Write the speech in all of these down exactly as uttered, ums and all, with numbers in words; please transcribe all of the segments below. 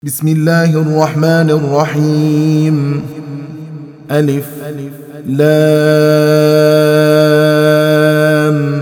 بسم الله الرحمن الرحيم. ألف لام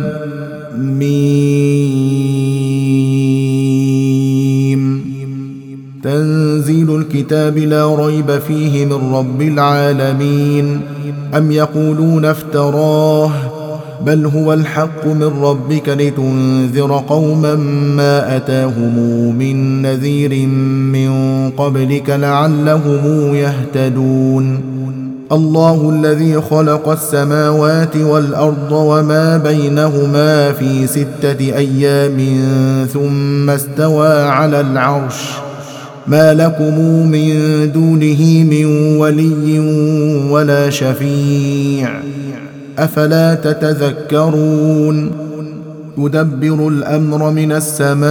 ميم. تنزيل الكتاب لا ريب فيه من رب العالمين. أم يقولون افتراه بل هو الحق من ربك لتنذر قوما ما أتاهم من نذير من قبلك لعلهم يهتدون. الله الذي خلق السماوات والأرض وما بينهما في ستة أيام ثم استوى على العرش ما لكم من دونه من ولي ولا شفيع أفلا تتذكرون. يدبر الأمر من السماء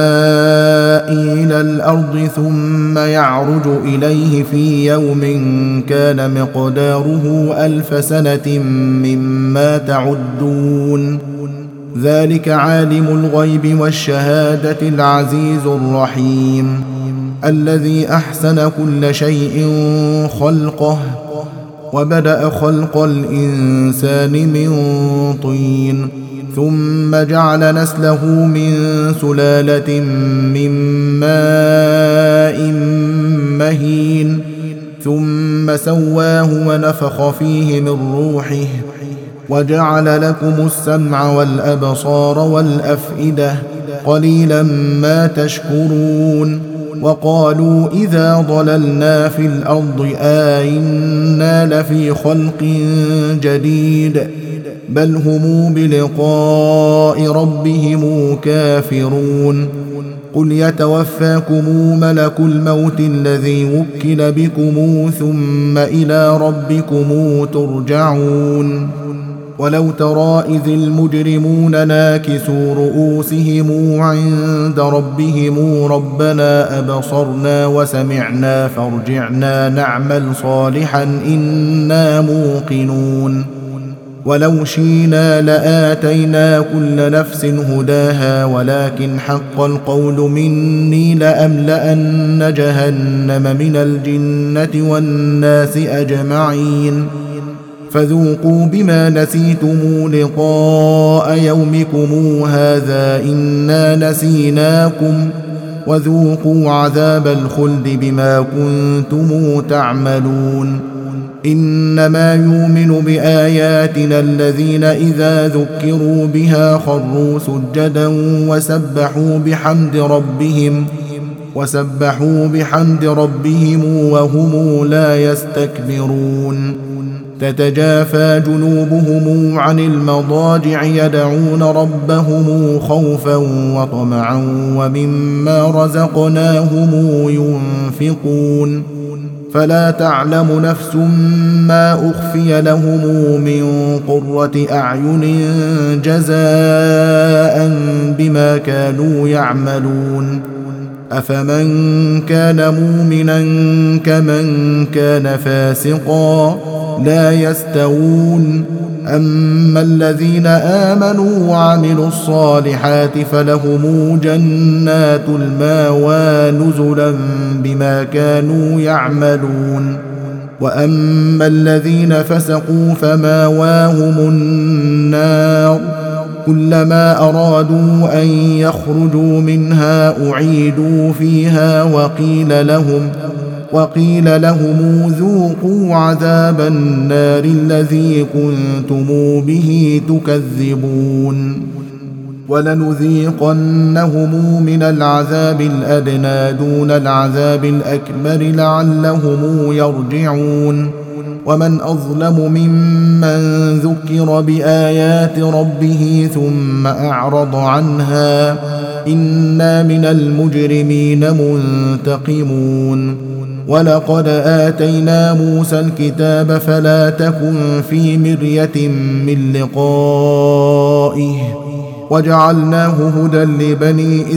إلى الأرض ثم يعرج إليه في يوم كان مقداره ألف سنة مما تعدون. ذلك عالم الغيب والشهادة العزيز الرحيم الذي أحسن كل شيء خلقه وبدأ خلق الإنسان من طين ثم جعل نسله من سلالة من ماء مهين ثم سواه ونفخ فيه من روحه وجعل لكم السمع والأبصار والأفئدة قليلا ما تشكرون. وقالوا إذا ضللنا في الأرض آئنا لفي خلق جديد بل هم بلقاء ربهم كافرون. قل يتوفاكم ملك الموت الذي وكل بكم ثم إلى ربكم ترجعون. ولو ترى إذ المجرمون ناكسوا رؤوسهم عند ربهم ربنا أبصرنا وسمعنا فارجعنا نعمل صالحا إنا موقنون. ولو شئنا لآتينا كل نفس هداها ولكن حق القول مني لأملأن جهنم من الجنة والناس أجمعين. فذوقوا بما نسيتم لقاء يومكم هذا إنا نسيناكم وذوقوا عذاب الخلد بما كنتم تعملون. إنما يؤمن بآياتنا الذين إذا ذكروا بها خروا سجدا وسبحوا بحمد ربهم وسبحوا بحمد ربهم وهم لا يستكبرون. تتجافى جنوبهم عن المضاجع يدعون ربهم خوفا وطمعا ومما رزقناهم ينفقون. فلا تعلم نفس ما أخفي لهم من قرة أعين جزاء بما كانوا يعملون. أفمن كان مؤمنا كمن كان فاسقا لا يستوون. أما الذين آمنوا وعملوا الصالحات فلهم جنات المأوى نزلا بما كانوا يعملون. وأما الذين فسقوا فمأواهم النار كلما أرادوا أن يخرجوا منها أعيدوا فيها وقيل لهم وقيل لهم ذوقوا عذاب النار الذي كنتم به تكذبون. ولنذيقنهم من العذاب الأدنى دون العذاب الأكبر لعلهم يرجعون. ومن أظلم ممن ذكر بآيات ربه ثم أعرض عنها إنا من المجرمين منتقمون. ولقد آتينا موسى الكتاب فلا تكن في مرية من لقائه وجعلناه هدى لبني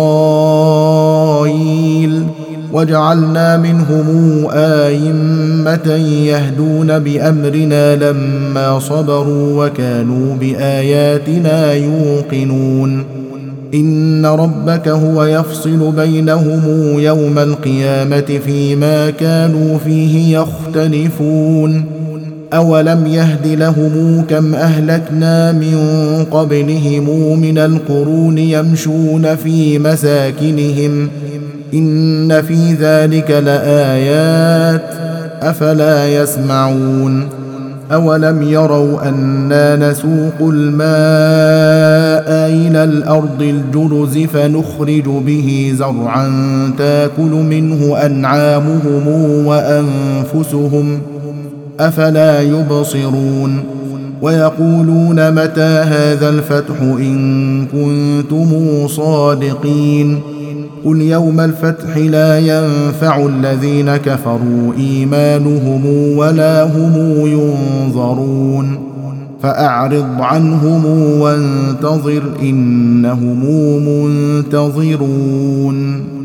إسرائيل وجعلنا منهم أئمة يهدون بأمرنا لما صبروا وكانوا بآياتنا يوقنون. إن ربك هو يفصل بينهم يوم القيامة فيما كانوا فيه يختلفون أولم يهد لهم كم أهلكنا من قبلهم من القرون يمشون في مساكنهم إن في ذلك لآيات أفلا يسمعون أولم يروا أنا نسوق الماء إلى الأرض الجرز فنخرج به زرعا تاكل منه أنعامهم وأنفسهم أفلا يبصرون ويقولون متى هذا الفتح إن كنتم صادقين قل يوم الفتح لا ينفع الذين كفروا إيمانهم ولا هم ينظرون فأعرض عنهم وانتظر إنهم منتظرون